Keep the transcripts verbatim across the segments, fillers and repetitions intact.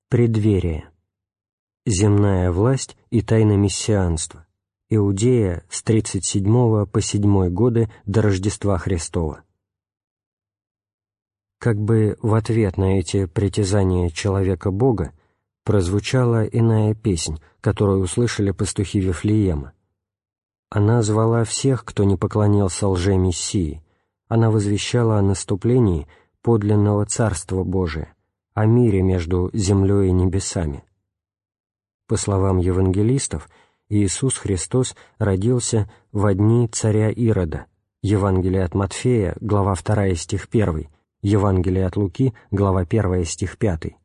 Преддверие. Земная власть и тайна мессианства. Иудея с тридцать седьмого по седьмой годы до Рождества Христова. Как бы в ответ на эти притязания человека-бога прозвучала иная песнь, которую услышали пастухи Вифлеема. Она звала всех, кто не поклонился лже-мессии. Она возвещала о наступлении подлинного Царства Божия, о мире между землей и небесами. По словам евангелистов, Иисус Христос родился во дни царя Ирода. Евангелие от Матфея, глава вторая, стих первый, Евангелие от Луки, глава первая, стих пятый.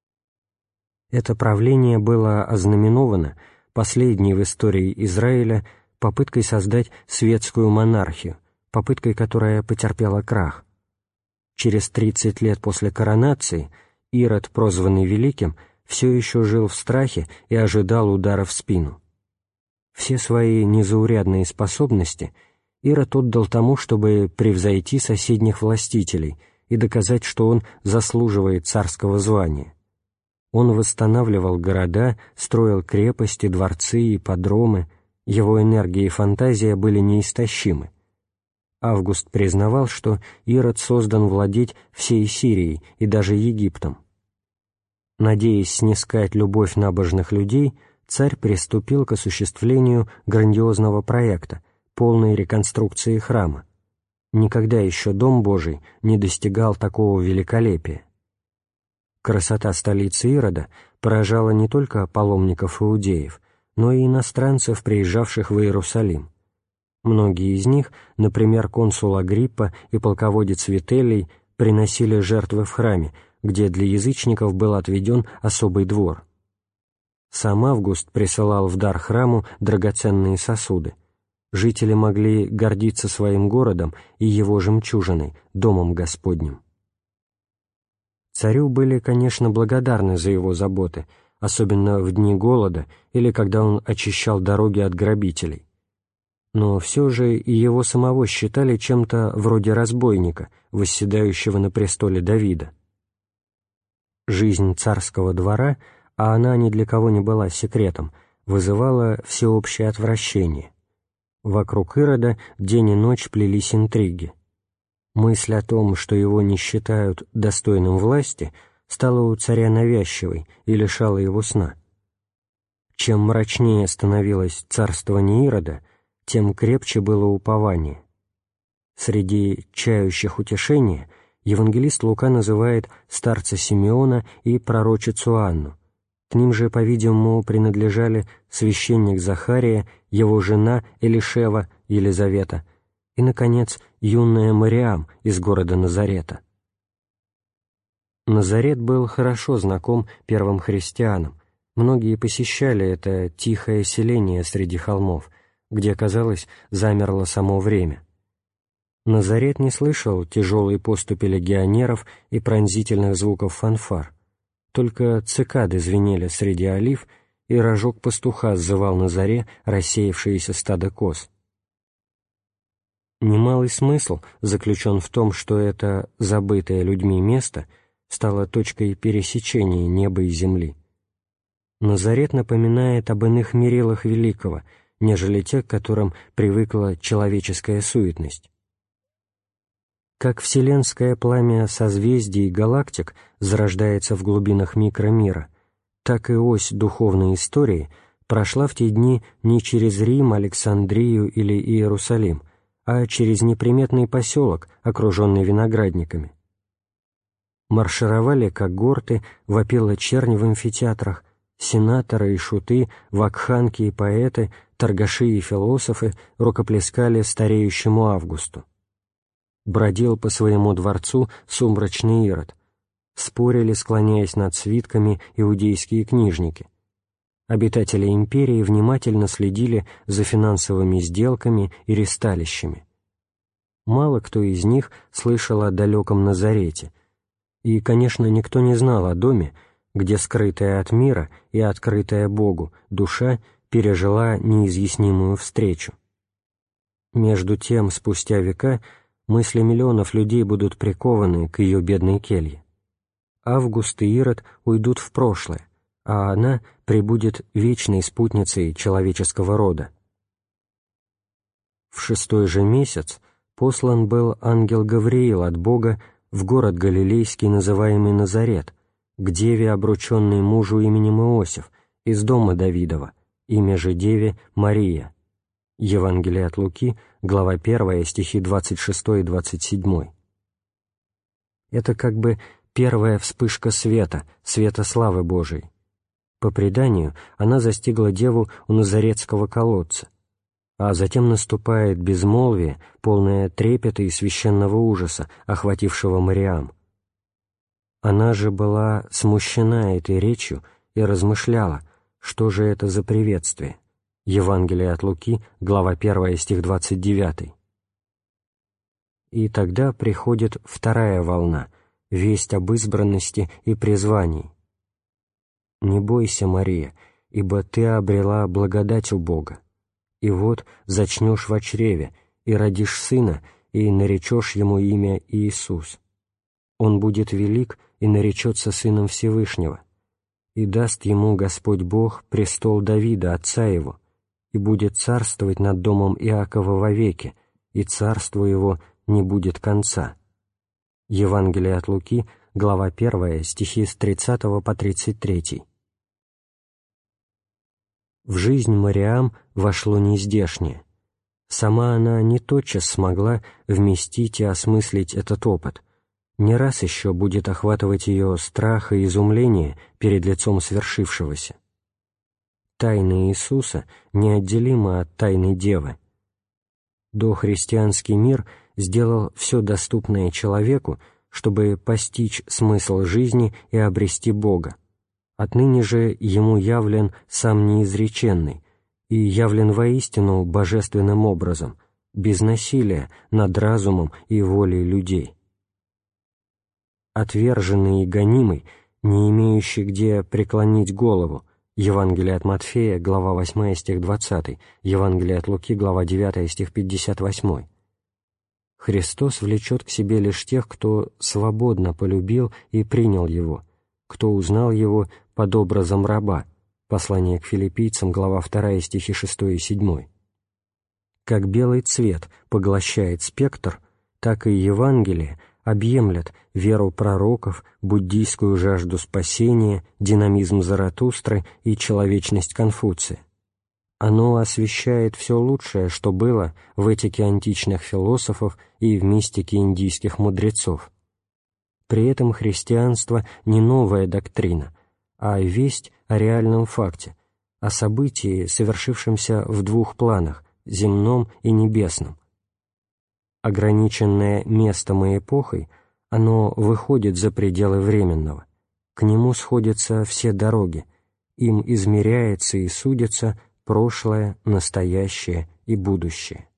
Это правление было ознаменовано последней в истории Израиля попыткой создать светскую монархию, попыткой, которая потерпела крах. Через тридцать лет после коронации Ирод, прозванный Великим, все еще жил в страхе и ожидал удара в спину. Все свои незаурядные способности Ирод отдал тому, чтобы превзойти соседних властителей и доказать, что он заслуживает царского звания. Он восстанавливал города, строил крепости, дворцы и ипподромы, его энергия и фантазия были неистощимы. Август признавал, что Ирод создан владеть всей Сирией и даже Египтом. Надеясь снискать любовь набожных людей, царь приступил к осуществлению грандиозного проекта, полной реконструкции храма. Никогда еще Дом Божий не достигал такого великолепия. Красота столицы Ирода поражала не только паломников-иудеев, но и иностранцев, приезжавших в Иерусалим. Многие из них, например, консул Агриппа и полководец Вителий, приносили жертвы в храме, где для язычников был отведен особый двор. Сам Август присылал в дар храму драгоценные сосуды. Жители могли гордиться своим городом и его жемчужиной, Домом Господним. Царю были, конечно, благодарны за его заботы, особенно в дни голода или когда он очищал дороги от грабителей. Но все же и его самого считали чем-то вроде разбойника, восседающего на престоле Давида. Жизнь царского двора, а она ни для кого не была секретом, вызывала всеобщее отвращение. Вокруг Ирода день и ночь плелись интриги. Мысль о том, что его не считают достойным власти, стала у царя навязчивой и лишала его сна. Чем мрачнее становилось царствование Ирода, тем крепче было упование. Среди чающих утешения евангелист Лука называет старца Симеона и пророчицу Анну. К ним же, по-видимому, принадлежали священник Захария, его жена Элишева, Елизавета, и, наконец, юная Мариам из города Назарета. Назарет был хорошо знаком первым христианам. Многие посещали это тихое селение среди холмов, где, казалось, замерло само время. Назарет не слышал тяжелой поступи легионеров и пронзительных звуков фанфар. Только цикады звенели среди олив, и рожок пастуха сзывал на заре рассеявшиеся стадо коз. Немалый смысл заключен в том, что это забытое людьми место стало точкой пересечения неба и земли. Назарет напоминает об иных мерилах великого, нежели те, к которым привыкла человеческая суетность. Как вселенское пламя созвездий и галактик зарождается в глубинах микромира, так и ось духовной истории прошла в те дни не через Рим, Александрию или Иерусалим, а через неприметный поселок, окруженный виноградниками. Маршировали когорты, вопила чернь в амфитеатрах, сенаторы и шуты, вакханки и поэты, торгаши и философы рукоплескали стареющему Августу. Бродил по своему дворцу сумрачный Ирод. Спорили, склоняясь над свитками, иудейские книжники. Обитатели империи внимательно следили за финансовыми сделками и ристалищами. Мало кто из них слышал о далеком Назарете, и, конечно, никто не знал о доме, где скрытая от мира и открытая Богу душа пережила неизъяснимую встречу. Между тем, спустя века, мысли миллионов людей будут прикованы к ее бедной келье. Август и Ирод уйдут в прошлое, а она пребудет вечной спутницей человеческого рода. В шестой же месяц послан был ангел Гавриил от Бога в город Галилейский, называемый Назарет, к деве, обрученной мужу именем Иосиф, из дома Давидова, имя же деве Мария. Евангелие от Луки, глава первая, стихи двадцать шесть и двадцать семь. Это как бы первая вспышка света, света славы Божией. По преданию, она застигла деву у Назаретского колодца, а затем наступает безмолвие, полное трепета и священного ужаса, охватившего Мариам. Она же была смущена этой речью и размышляла, что же это за приветствие. Евангелие от Луки, глава первая, стих двадцать девять. И тогда приходит вторая волна, весть об избранности и призвании. «Не бойся, Мария, ибо ты обрела благодать у Бога. И вот зачнешь во чреве, и родишь сына, и наречешь ему имя Иисус. Он будет велик и наречется сыном Всевышнего, и даст ему Господь Бог престол Давида, отца его, и будет царствовать над домом Иакова вовеки, и царству его не будет конца». Евангелие от Луки, глава первая, стихи с тридцатого по тридцать третий. В жизнь Мариам вошло нездешнее. Сама она не тотчас смогла вместить и осмыслить этот опыт. Не раз еще будет охватывать ее страх и изумление перед лицом свершившегося. Тайна Иисуса неотделима от тайны Девы. Дохристианский мир сделал все доступное человеку, чтобы постичь смысл жизни и обрести Бога. Отныне же ему явлен сам неизреченный и явлен воистину божественным образом, без насилия над разумом и волей людей. Отверженный и гонимый, не имеющий где преклонить голову, Евангелие от Матфея, глава восьмая, стих двадцатый, Евангелие от Луки, глава девятая, стих пятьдесят восемь. Христос влечет к себе лишь тех, кто свободно полюбил и принял Его, кто узнал Его под образом раба. Послание к филиппийцам, глава вторая, стихи шесть и семь. Как белый цвет поглощает спектр, так и Евангелие объемлет веру пророков, буддийскую жажду спасения, динамизм Заратустры и человечность Конфуция. Оно освещает все лучшее, что было в этике античных философов и в мистике индийских мудрецов. При этом христианство не новая доктрина, а весть о реальном факте, о событии, совершившемся в двух планах – земном и небесном. Ограниченное местом и эпохой, оно выходит за пределы временного. К нему сходятся все дороги, им измеряется и судится прошлое, настоящее и будущее.